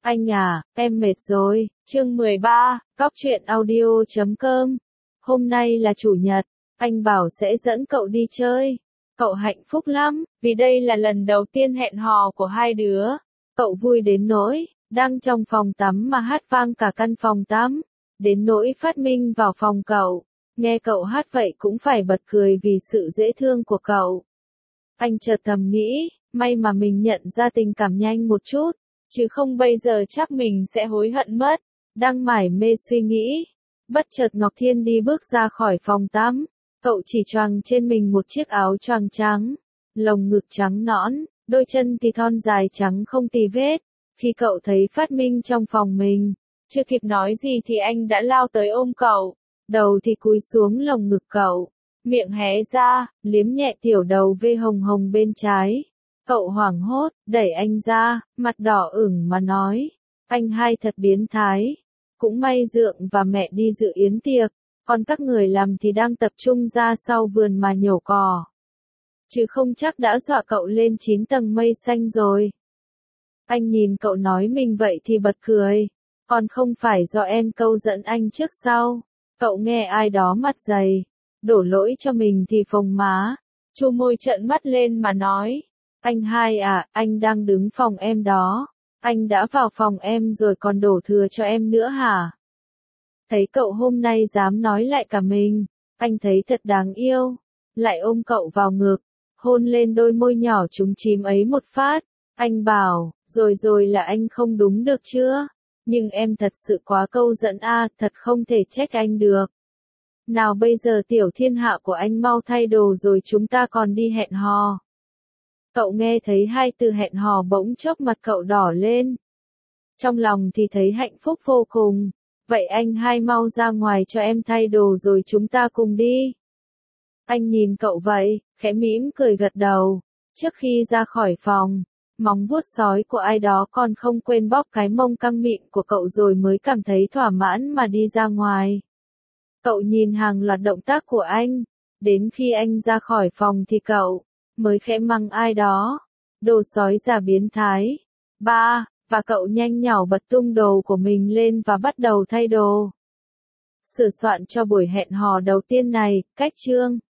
Anh à, em mệt rồi. Chương 13, cóc truyện audio.com. Hôm nay là chủ nhật, anh bảo sẽ dẫn cậu đi chơi. Cậu hạnh phúc lắm, vì đây là lần đầu tiên hẹn hò của hai đứa. Cậu vui đến nỗi, đang trong phòng tắm mà hát vang cả căn phòng tắm. Đến nỗi Phát Minh vào phòng cậu, nghe cậu hát vậy cũng phải bật cười vì sự dễ thương của cậu. Anh chợt thầm nghĩ, may mà mình nhận ra tình cảm nhanh một chút, chứ không bây giờ chắc mình sẽ hối hận mất. Đang mải mê suy nghĩ, bất chợt Ngọc Thiên đi bước ra khỏi phòng tắm. Cậu chỉ choàng trên mình một chiếc áo choàng trắng, lồng ngực trắng nõn, đôi chân thì thon dài trắng không tì vết. Khi cậu thấy Phát Minh trong phòng mình, chưa kịp nói gì thì anh đã lao tới ôm cậu, đầu thì cúi xuống lồng ngực cậu, miệng hé ra, liếm nhẹ tiểu đầu vê hồng hồng bên trái. Cậu hoảng hốt, đẩy anh ra, mặt đỏ ửng mà nói, anh hai thật biến thái. Cũng may Dượng và mẹ đi dự yến tiệc, còn các người làm thì đang tập trung ra sau vườn mà nhổ cỏ. Chứ không chắc đã dọa cậu lên 9 tầng mây xanh rồi. Anh nhìn cậu nói mình vậy thì bật cười, còn không phải do en câu dẫn anh trước sau. Cậu nghe ai đó mặt dày, đổ lỗi cho mình thì phồng má, chu môi trợn mắt lên mà nói, anh hai à, anh đang đứng phòng em đó. Anh đã vào phòng em rồi còn đổ thừa cho em nữa hả? Thấy cậu hôm nay dám nói lại cả mình, anh thấy thật đáng yêu. Lại ôm cậu vào ngực, hôn lên đôi môi nhỏ trúng chím ấy một phát. Anh bảo, rồi là anh không đúng được chưa? Nhưng em thật sự quá câu dẫn a, thật không thể trách anh được. Nào bây giờ tiểu thiên hạ của anh mau thay đồ rồi chúng ta còn đi hẹn hò. Cậu nghe thấy hai từ hẹn hò bỗng chốc mặt cậu đỏ lên. Trong lòng thì thấy hạnh phúc vô cùng. Vậy anh hai mau ra ngoài cho em thay đồ rồi chúng ta cùng đi. Anh nhìn cậu vậy, khẽ mỉm cười gật đầu. Trước khi ra khỏi phòng, móng vuốt sói của ai đó còn không quên bóp cái mông căng mịn của cậu rồi mới cảm thấy thỏa mãn mà đi ra ngoài. Cậu nhìn hàng loạt động tác của anh. Đến khi anh ra khỏi phòng thì cậu mới khẽ mắng ai đó. Đồ sói già biến thái. Và cậu nhanh nhảu bật tung đồ của mình lên và bắt đầu thay đồ. Sửa soạn cho buổi hẹn hò đầu tiên này, cách chương.